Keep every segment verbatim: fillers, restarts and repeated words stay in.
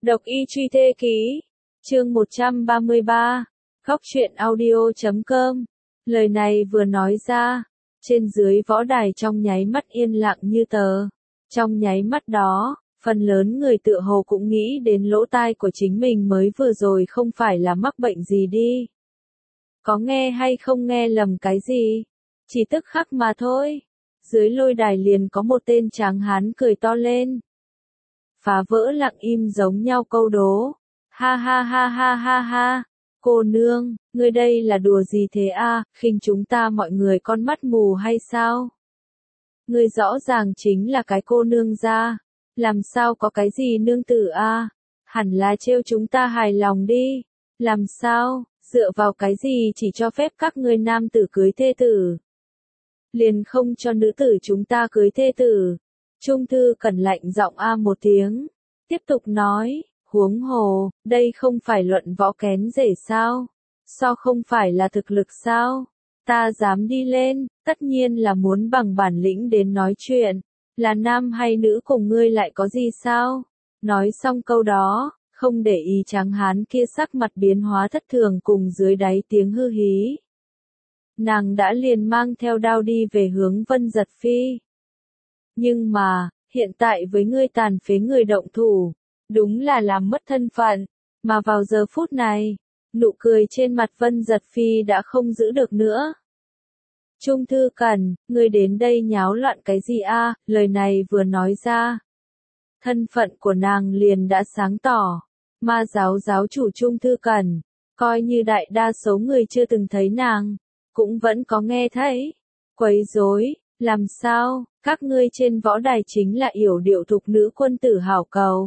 Độc y truy thê ký, chương một trăm ba mươi ba, góc truyện audio chấm com. Lời này vừa nói ra, trên dưới võ đài trong nháy mắt yên lặng như tờ. Trong nháy mắt đó, phần lớn người tựa hồ cũng nghĩ đến lỗ tai của chính mình mới vừa rồi không phải là mắc bệnh gì đi. Có nghe hay không nghe lầm cái gì? Chỉ tức khắc mà thôi. Dưới lôi đài liền có một tên tráng hán cười to lên. Phá vỡ lặng im giống nhau câu đố. Ha ha ha ha ha ha. Cô nương, ngươi đây là đùa gì thế a? Khinh chúng ta mọi người con mắt mù hay sao? Ngươi rõ ràng chính là cái cô nương gia, làm sao có cái gì nương tử a? Hẳn là trêu chúng ta hài lòng đi. Làm sao, dựa vào cái gì chỉ cho phép các ngươi nam tử cưới thê tử, liền không cho nữ tử chúng ta cưới thê tử? Trung thư cẩn lạnh giọng a một tiếng, tiếp tục nói, huống hồ, đây không phải luận võ kén rể sao? So không phải là thực lực sao? Ta dám đi lên, tất nhiên là muốn bằng bản lĩnh đến nói chuyện, là nam hay nữ cùng ngươi lại có gì sao? Nói xong câu đó, không để ý tráng hán kia sắc mặt biến hóa thất thường cùng dưới đáy tiếng hư hí. Nàng đã liền mang theo đao đi về hướng Vân Giật Phi. Nhưng mà, hiện tại với ngươi tàn phế người động thủ, đúng là làm mất thân phận, mà vào giờ phút này, nụ cười trên mặt Vân Giật Phi đã không giữ được nữa. Trung thư cẩn, ngươi đến đây nháo loạn cái gì a? Lời này vừa nói ra, thân phận của nàng liền đã sáng tỏ. Ma giáo giáo chủ Trung thư cẩn, coi như đại đa số người chưa từng thấy nàng, cũng vẫn có nghe thấy. Quấy rối, làm sao, các ngươi trên võ đài chính là yểu điệu thục nữ quân tử hảo cầu.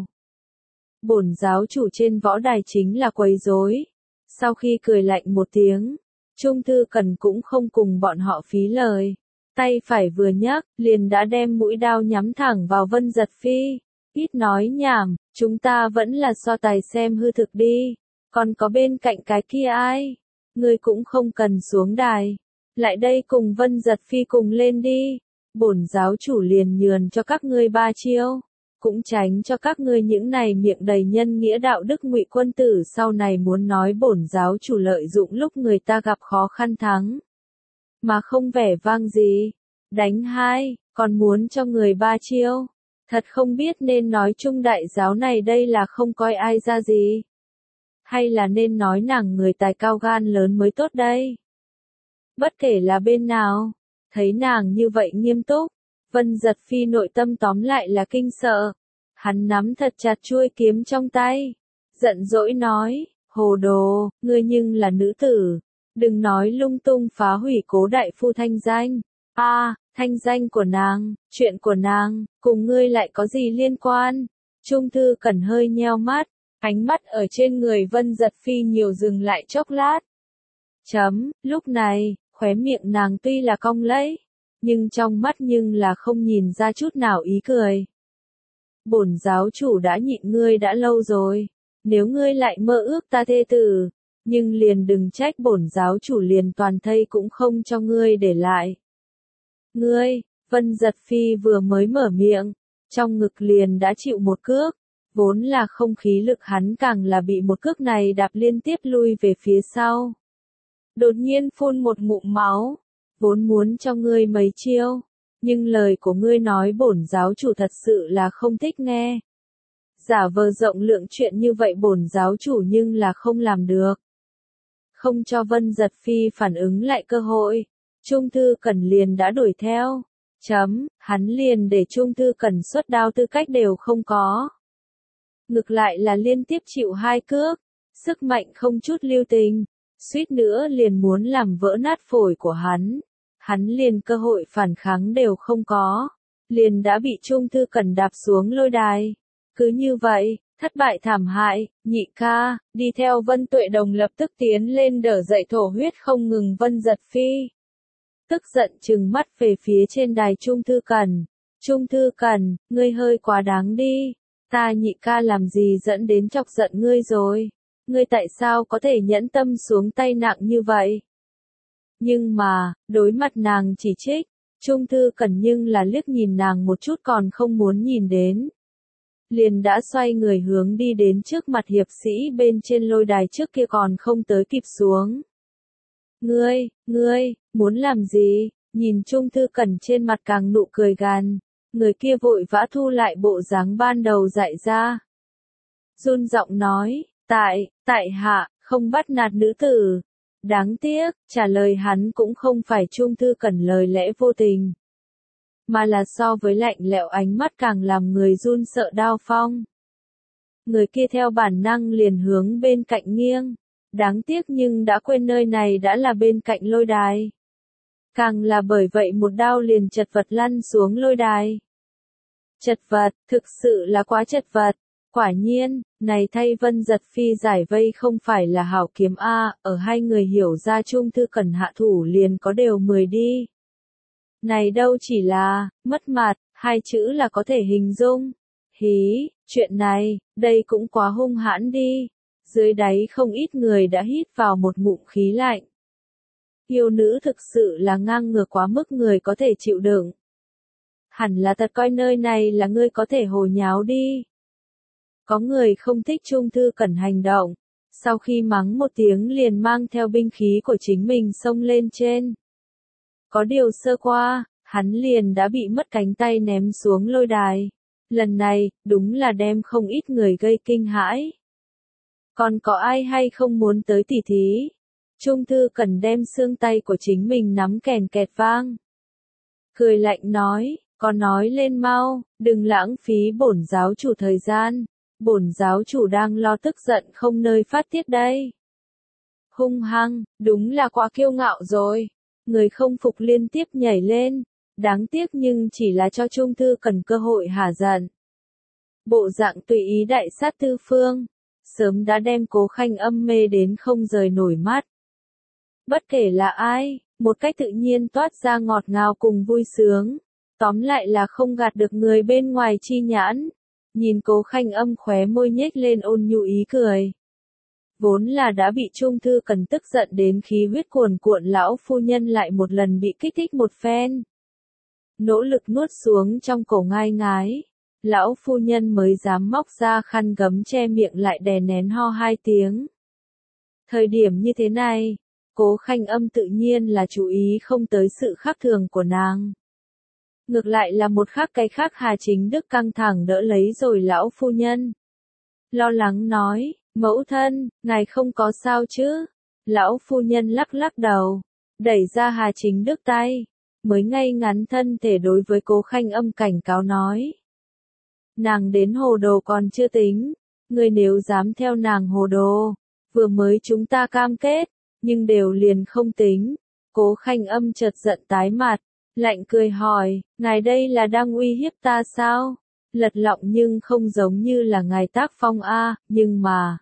Bổn giáo chủ trên võ đài chính là quấy rối. Sau khi cười lạnh một tiếng, Trung thư cẩn cũng không cùng bọn họ phí lời. Tay phải vừa nhấc, liền đã đem mũi đao nhắm thẳng vào Vân Giật Phi. Ít nói nhảm, chúng ta vẫn là so tài xem hư thực đi. Còn có bên cạnh cái kia ai? Ngươi cũng không cần xuống đài. Lại đây cùng Vân Giật Phi cùng lên đi. Bổn giáo chủ liền nhường cho các ngươi ba chiêu. Cũng tránh cho các ngươi những này miệng đầy nhân nghĩa đạo đức ngụy quân tử sau này muốn nói bổn giáo chủ lợi dụng lúc người ta gặp khó khăn thắng. Mà không vẻ vang gì. Đánh hai, còn muốn cho người ba chiêu. Thật không biết nên nói chung đại giáo này đây là không coi ai ra gì. Hay là nên nói nàng người tài cao gan lớn mới tốt đây. Bất kể là bên nào, thấy nàng như vậy nghiêm túc, Vân Giật Phi nội tâm tóm lại là kinh sợ. Hắn nắm thật chặt chuôi kiếm trong tay, giận dỗi nói, hồ đồ, ngươi nhưng là nữ tử, đừng nói lung tung phá hủy cố đại phu thanh danh. A, à, thanh danh của nàng, chuyện của nàng, cùng ngươi lại có gì liên quan? Trung thư cẩn hơi nheo mắt, ánh mắt ở trên người Vân Giật Phi nhiều dừng lại chốc lát. Chấm, lúc này, khóe miệng nàng tuy là cong lẫy, nhưng trong mắt nhưng là không nhìn ra chút nào ý cười. Bổn giáo chủ đã nhịn ngươi đã lâu rồi, nếu ngươi lại mơ ước ta thê tử, nhưng liền đừng trách bổn giáo chủ liền toàn thây cũng không cho ngươi để lại. Ngươi, Vân Giật Phi vừa mới mở miệng, trong ngực liền đã chịu một cước, vốn là không khí lực hắn càng là bị một cước này đạp liên tiếp lui về phía sau. Đột nhiên phun một ngụm máu, vốn muốn cho ngươi mấy chiêu, nhưng lời của ngươi nói bổn giáo chủ thật sự là không thích nghe. Giả vờ rộng lượng chuyện như vậy bổn giáo chủ nhưng là không làm được. Không cho Vân Giật Phi phản ứng lại cơ hội, Trung thư cẩn liền đã đuổi theo. Chấm, hắn liền để Trung thư cẩn xuất đao tư cách đều không có. Ngược lại là liên tiếp chịu hai cước, sức mạnh không chút lưu tình, suýt nữa liền muốn làm vỡ nát phổi của hắn. Hắn liền cơ hội phản kháng đều không có, liền đã bị Trung thư cẩn đạp xuống lôi đài. Cứ như vậy, thất bại thảm hại, nhị ca, đi theo Vân Tuệ Đồng lập tức tiến lên đỡ dậy thổ huyết không ngừng Vân Giật Phi. Tức giận trừng mắt về phía trên đài Trung thư cẩn. Trung thư cẩn, ngươi hơi quá đáng đi. Ta nhị ca làm gì dẫn đến chọc giận ngươi rồi? Ngươi tại sao có thể nhẫn tâm xuống tay nặng như vậy? Nhưng mà, đối mặt nàng chỉ trích, Trung thư cẩn nhưng là liếc nhìn nàng một chút còn không muốn nhìn đến. liền đã xoay người hướng đi đến trước mặt hiệp sĩ bên trên lôi đài trước kia còn không tới kịp xuống. Ngươi, ngươi, muốn làm gì? Nhìn Trung Thư Cẩn trên mặt càng nụ cười gàn, người kia vội vã thu lại bộ dáng ban đầu dạy ra. Run giọng nói, tại, tại hạ, không bắt nạt nữ tử. Đáng tiếc, trả lời hắn cũng không phải Trung Thư Cẩn lời lẽ vô tình, mà là so với lạnh lẽo ánh mắt càng làm người run sợ đao phong. Người kia theo bản năng liền hướng bên cạnh nghiêng, đáng tiếc nhưng đã quên nơi này đã là bên cạnh lôi đài. Càng là bởi vậy một đao liền chật vật lăn xuống lôi đài. Chật vật, thực sự là quá chật vật. Quả nhiên, này thay Vân Giật Phi giải vây không phải là hảo kiếm A, ở hai người hiểu ra Trung Thư Cẩn hạ thủ liền có đều mười đi. Này đâu chỉ là, mất mặt, hai chữ là có thể hình dung. Hí, chuyện này, đây cũng quá hung hãn đi. Dưới đáy không ít người đã hít vào một ngụm khí lạnh. Yêu nữ thực sự là ngang ngược quá mức người có thể chịu đựng. Hẳn là thật coi nơi này là ngươi có thể hồ nháo đi. Có người không thích Trung Thư Cẩn hành động, sau khi mắng một tiếng liền mang theo binh khí của chính mình xông lên trên. Có điều sơ qua, hắn liền đã bị mất cánh tay ném xuống lôi đài. Lần này, đúng là đem không ít người gây kinh hãi. Còn có ai hay không muốn tới tỉ thí? Trung Thư Cẩn đem xương tay của chính mình nắm kèn kẹt vang. Cười lạnh nói, có nói lên mau, đừng lãng phí bổn giáo chủ thời gian. Bổn giáo chủ đang lo tức giận không nơi phát tiết đây. Hung hăng, đúng là quá kiêu ngạo rồi. Người không phục liên tiếp nhảy lên. Đáng tiếc nhưng chỉ là cho Trung Thư Cẩn cơ hội hả giận. Bộ dạng tùy ý đại sát tư phương. Sớm đã đem Cố Khanh Âm mê đến không rời nổi mắt. Bất kể là ai, một cách tự nhiên toát ra ngọt ngào cùng vui sướng. Tóm lại là không gạt được người bên ngoài chi nhãn. Nhìn Cố Khanh Âm khóe môi nhếch lên ôn nhu ý cười. Vốn là đã bị Trung Thư Cẩn tức giận đến khí huyết cuồn cuộn lão phu nhân lại một lần bị kích thích một phen. Nỗ lực nuốt xuống trong cổ ngai ngái. Lão phu nhân mới dám móc ra khăn gấm che miệng lại đè nén ho hai tiếng. Thời điểm như thế này, Cố Khanh Âm tự nhiên là chú ý không tới sự khác thường của nàng. Ngược lại là một khác cái khác Hà Chính Đức căng thẳng đỡ lấy rồi lão phu nhân. Lo lắng nói, mẫu thân, ngài không có sao chứ? Lão phu nhân lắc lắc đầu, đẩy ra Hà Chính Đức tay, mới ngay ngắn thân thể đối với Cố Khanh Âm cảnh cáo nói. Nàng đến hồ đồ còn chưa tính, người nếu dám theo nàng hồ đồ, vừa mới chúng ta cam kết, nhưng đều liền không tính. Cố Khanh Âm chợt giận tái mặt. Lạnh cười hỏi, ngài đây là đang uy hiếp ta sao? Lật lọng nhưng không giống như là ngài tác phong a, nhưng mà...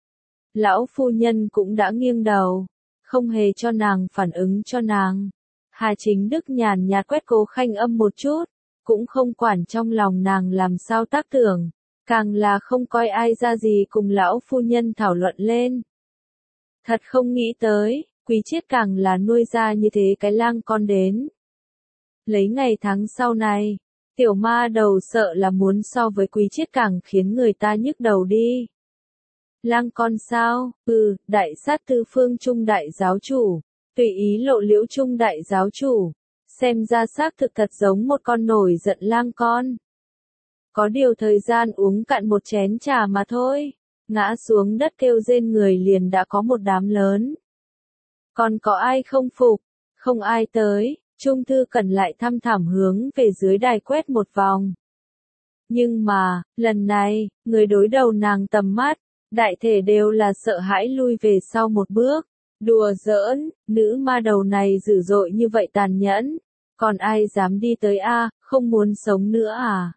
Lão phu nhân cũng đã nghiêng đầu, không hề cho nàng phản ứng cho nàng. Hà Chính Đức nhàn nhạt quét Cố Khanh Âm một chút, cũng không quản trong lòng nàng làm sao tác tưởng, càng là không coi ai ra gì cùng lão phu nhân thảo luận lên. Thật không nghĩ tới, Quý Chiết càng là nuôi ra như thế cái lang con đến. Lấy ngày tháng sau này, tiểu ma đầu sợ là muốn so với Quý Chiết càng khiến người ta nhức đầu đi. Lang con sao? Ừ, đại sát tư phương Trung đại giáo chủ, tùy ý lộ liễu Trung đại giáo chủ, xem ra xác thực thật giống một con nổi giận lang con. Có điều thời gian uống cạn một chén trà mà thôi, ngã xuống đất kêu rên người liền đã có một đám lớn. Còn có ai không phục? Không ai tới. Trung Thư Cẩn lại thăm thẳm hướng về dưới đài quét một vòng. Nhưng mà, lần này, người đối đầu nàng tầm mắt, đại thể đều là sợ hãi lui về sau một bước. Đùa giỡn, nữ ma đầu này dữ dội như vậy tàn nhẫn. Còn ai dám đi tới a, không muốn sống nữa à?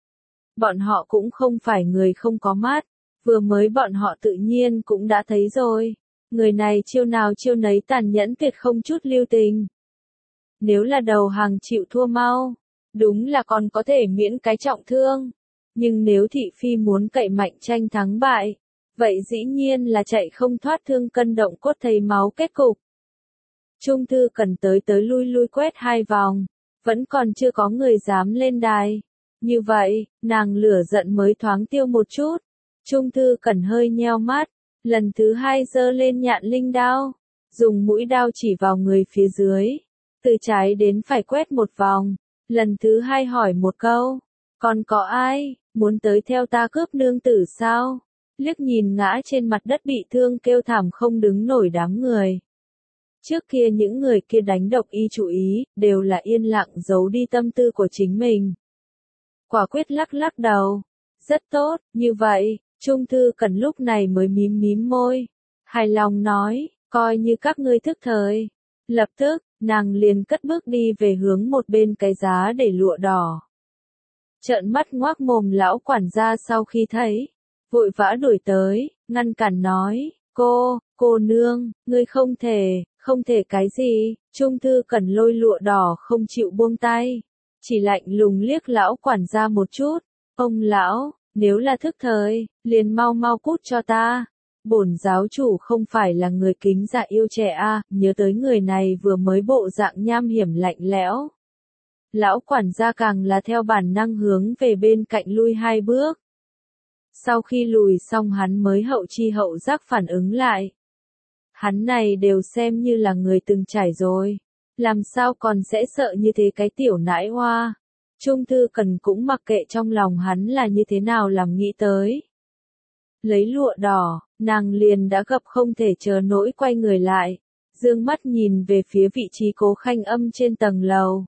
Bọn họ cũng không phải người không có mắt. Vừa mới bọn họ tự nhiên cũng đã thấy rồi. Người này chiêu nào chiêu nấy tàn nhẫn tuyệt không chút lưu tình. Nếu là đầu hàng chịu thua mau, đúng là còn có thể miễn cái trọng thương. Nhưng nếu thị phi muốn cậy mạnh tranh thắng bại, vậy dĩ nhiên là chạy không thoát thương cân động cốt thấy máu kết cục. Trung Thư Cẩn tới tới lui lui quét hai vòng, vẫn còn chưa có người dám lên đài. Như vậy, nàng lửa giận mới thoáng tiêu một chút. Trung Thư Cẩn hơi nheo mắt, lần thứ hai giơ lên nhạn linh đao, dùng mũi đao chỉ vào người phía dưới, từ trái đến phải quét một vòng, lần thứ hai hỏi một câu, còn có ai, muốn tới theo ta cướp nương tử sao? Liếc nhìn ngã trên mặt đất bị thương kêu thảm không đứng nổi đám người. Trước kia những người kia đánh độc y chú ý, đều là yên lặng giấu đi tâm tư của chính mình. Quả quyết lắc lắc đầu. Rất tốt, như vậy, Trung Thư Cẩn lúc này mới mím mím môi. Hài lòng nói, coi như các ngươi thức thời. Lập tức, nàng liền cất bước đi về hướng một bên cái giá để lụa đỏ. Trợn mắt ngoác mồm lão quản gia sau khi thấy, vội vã đuổi tới, ngăn cản nói, cô, cô nương, ngươi không thể, không thể cái gì, Trung Thư Cẩn lôi lụa đỏ không chịu buông tay, chỉ lạnh lùng liếc lão quản gia một chút, ông lão, nếu là thức thời, liền mau mau cút cho ta, bổn giáo chủ không phải là người kính dạ yêu trẻ a, à, nhớ tới người này vừa mới bộ dạng nham hiểm lạnh lẽo. Lão quản gia càng là theo bản năng hướng về bên cạnh lui hai bước. Sau khi lùi xong hắn mới hậu chi hậu giác phản ứng lại. Hắn này đều xem như là người từng trải rồi. Làm sao còn sẽ sợ như thế cái tiểu nãi hoa. Trung Thư Cẩn cũng mặc kệ trong lòng hắn là như thế nào làm nghĩ tới. Lấy lụa đỏ, nàng liền đã gấp không thể chờ nỗi quay người lại. Dương mắt nhìn về phía vị trí Cố Khanh Âm trên tầng lầu.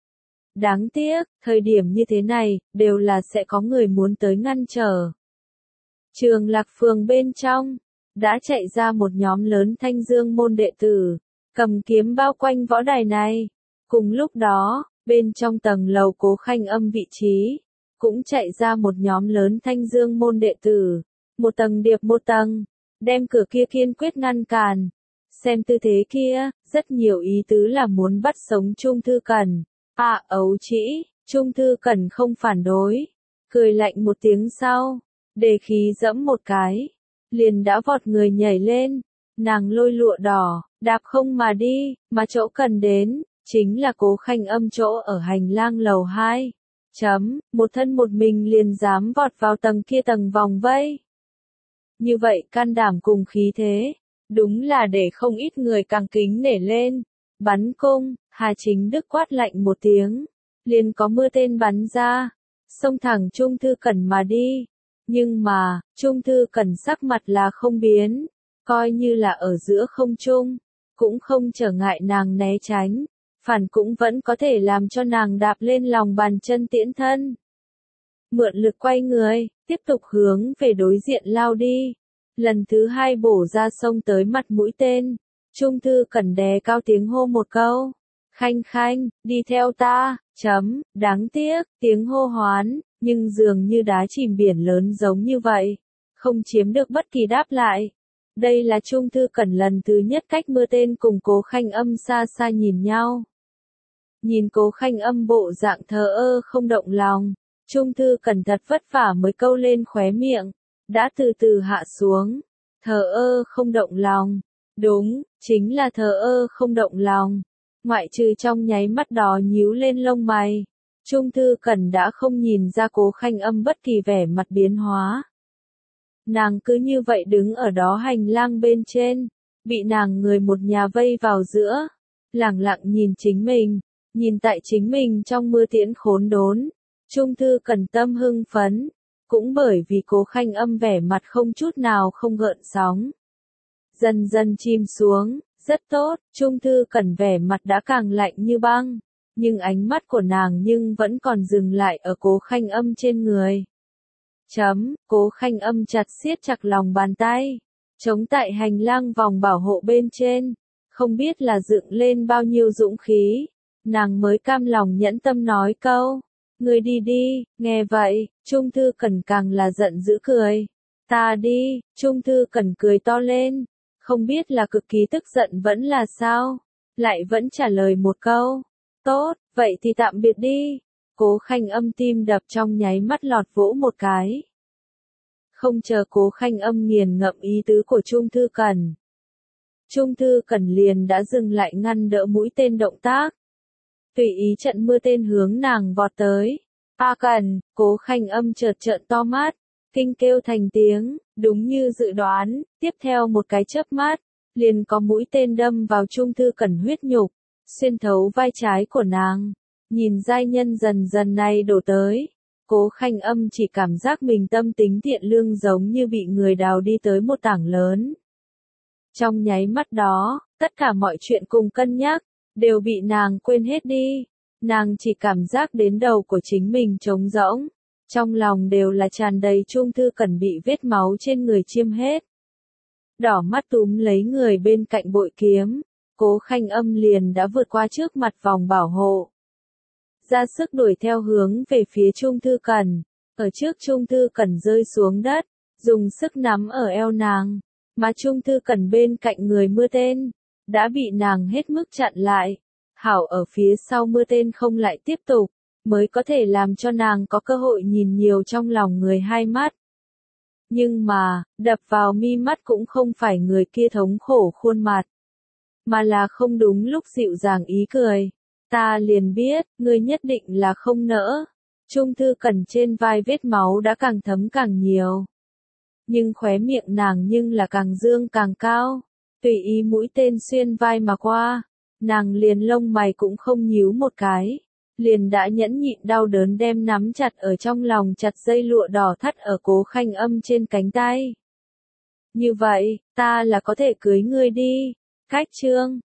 Đáng tiếc, thời điểm như thế này, đều là sẽ có người muốn tới ngăn trở. Trường Lạc Phường bên trong, đã chạy ra một nhóm lớn Thanh Dương môn đệ tử, cầm kiếm bao quanh võ đài này. Cùng lúc đó, bên trong tầng lầu Cố Khanh Âm vị trí, cũng chạy ra một nhóm lớn Thanh Dương môn đệ tử, một tầng điệp một tầng, đem cửa kia kiên quyết ngăn cản. Xem tư thế kia, rất nhiều ý tứ là muốn bắt sống Trung Thư Cẩn. À, ấu trĩ, Trung Thư Cẩn không phản đối, cười lạnh một tiếng sau, đề khí dẫm một cái, liền đã vọt người nhảy lên, nàng lôi lụa đỏ, đạp không mà đi, mà chỗ cần đến, chính là Cố Khanh Âm chỗ ở hành lang lầu hai. Chấm, một thân một mình liền dám vọt vào tầng kia tầng vòng vây. Như vậy can đảm cùng khí thế, đúng là để không ít người càng kính nể lên. Bắn cung, Hà Chính Đức quát lạnh một tiếng, liền có mưa tên bắn ra, xông thẳng Trung Thư Cẩn mà đi. Nhưng mà, Trung Thư Cẩn sắc mặt là không biến, coi như là ở giữa không trung, cũng không trở ngại nàng né tránh, phản cũng vẫn có thể làm cho nàng đạp lên lòng bàn chân tiễn thân. Mượn lực quay người, tiếp tục hướng về đối diện lao đi, lần thứ hai bổ ra sông tới mặt mũi tên. Trung Thư Cẩn đè cao tiếng hô một câu, Khanh Khanh, đi theo ta, chấm, đáng tiếc, tiếng hô hoán, nhưng dường như đá chìm biển lớn giống như vậy, không chiếm được bất kỳ đáp lại. Đây là Trung Thư Cẩn lần thứ nhất cách mưa tên cùng Cố Khanh Âm xa xa nhìn nhau. Nhìn Cố Khanh Âm bộ dạng thờ ơ không động lòng, Trung Thư Cẩn thật vất vả mới câu lên khóe miệng, đã từ từ hạ xuống, thờ ơ không động lòng. Đúng, chính là thờ ơ không động lòng. Ngoại trừ trong nháy mắt đó nhíu lên lông mày, Trung Thư Cẩn đã không nhìn ra Cố Khanh Âm bất kỳ vẻ mặt biến hóa. Nàng cứ như vậy đứng ở đó hành lang bên trên, bị nàng người một nhà vây vào giữa, lẳng lặng nhìn chính mình, nhìn tại chính mình trong mưa tiễn khốn đốn. Trung Thư Cẩn tâm hưng phấn, cũng bởi vì Cố Khanh Âm vẻ mặt không chút nào không gợn sóng. Dần dần chìm xuống, rất tốt, Trung Thư Cẩn vẻ mặt đã càng lạnh như băng, nhưng ánh mắt của nàng nhưng vẫn còn dừng lại ở Cố Khanh Âm trên người. Chấm, Cố Khanh Âm chặt siết chặt lòng bàn tay, chống tại hành lang vòng bảo hộ bên trên, không biết là dựng lên bao nhiêu dũng khí, nàng mới cam lòng nhẫn tâm nói câu, người đi đi, nghe vậy, Trung Thư Cẩn càng là giận dữ cười, ta đi, Trung Thư Cẩn cười to lên. Không biết là cực kỳ tức giận vẫn là sao, lại vẫn trả lời một câu, tốt, vậy thì tạm biệt đi. Cố Khanh Âm tim đập trong nháy mắt lọt vỗ một cái. Không chờ Cố Khanh Âm nghiền ngẫm ý tứ của Trung Thư Cẩn, Trung Thư Cẩn liền đã dừng lại ngăn đỡ mũi tên động tác. Tùy ý trận mưa tên hướng nàng vọt tới. A Cẩn, Cố Khanh Âm chợt trợn to mắt, kinh kêu thành tiếng, đúng như dự đoán, tiếp theo một cái chớp mắt, liền có mũi tên đâm vào Trung Thư Cẩn huyết nhục, xuyên thấu vai trái của nàng. Nhìn giai nhân dần dần này đổ tới, Cố Khanh Âm chỉ cảm giác mình tâm tính thiện lương giống như bị người đào đi tới một tảng lớn. Trong nháy mắt đó, tất cả mọi chuyện cùng cân nhắc, đều bị nàng quên hết đi. Nàng chỉ cảm giác đến đầu của chính mình trống rỗng, trong lòng đều là tràn đầy Trung Thư Cẩn bị vết máu trên người chiêm hết. Đỏ mắt túm lấy người bên cạnh bội kiếm, Cố Khanh Âm liền đã vượt qua trước mặt vòng bảo hộ. Ra sức đuổi theo hướng về phía Trung Thư Cẩn, ở trước Trung Thư Cẩn rơi xuống đất, dùng sức nắm ở eo nàng, mà Trung Thư Cẩn bên cạnh người mưa tên, đã bị nàng hết mức chặn lại. Hảo ở phía sau mưa tên không lại tiếp tục, mới có thể làm cho nàng có cơ hội nhìn nhiều trong lòng người hai mắt. Nhưng mà, đập vào mi mắt cũng không phải người kia thống khổ khuôn mặt, mà là không đúng lúc dịu dàng ý cười. Ta liền biết, ngươi nhất định là không nỡ. Trung Thư Cẩn trên vai vết máu đã càng thấm càng nhiều. Nhưng khóe miệng nàng nhưng là càng dương càng cao, tùy ý mũi tên xuyên vai mà qua. Nàng liền lông mày cũng không nhíu một cái, liền đã nhẫn nhịn đau đớn đem nắm chặt ở trong lòng chặt dây lụa đỏ thắt ở Cố Khanh Âm trên cánh tay. Như vậy, ta là có thể cưới ngươi đi. Cách chương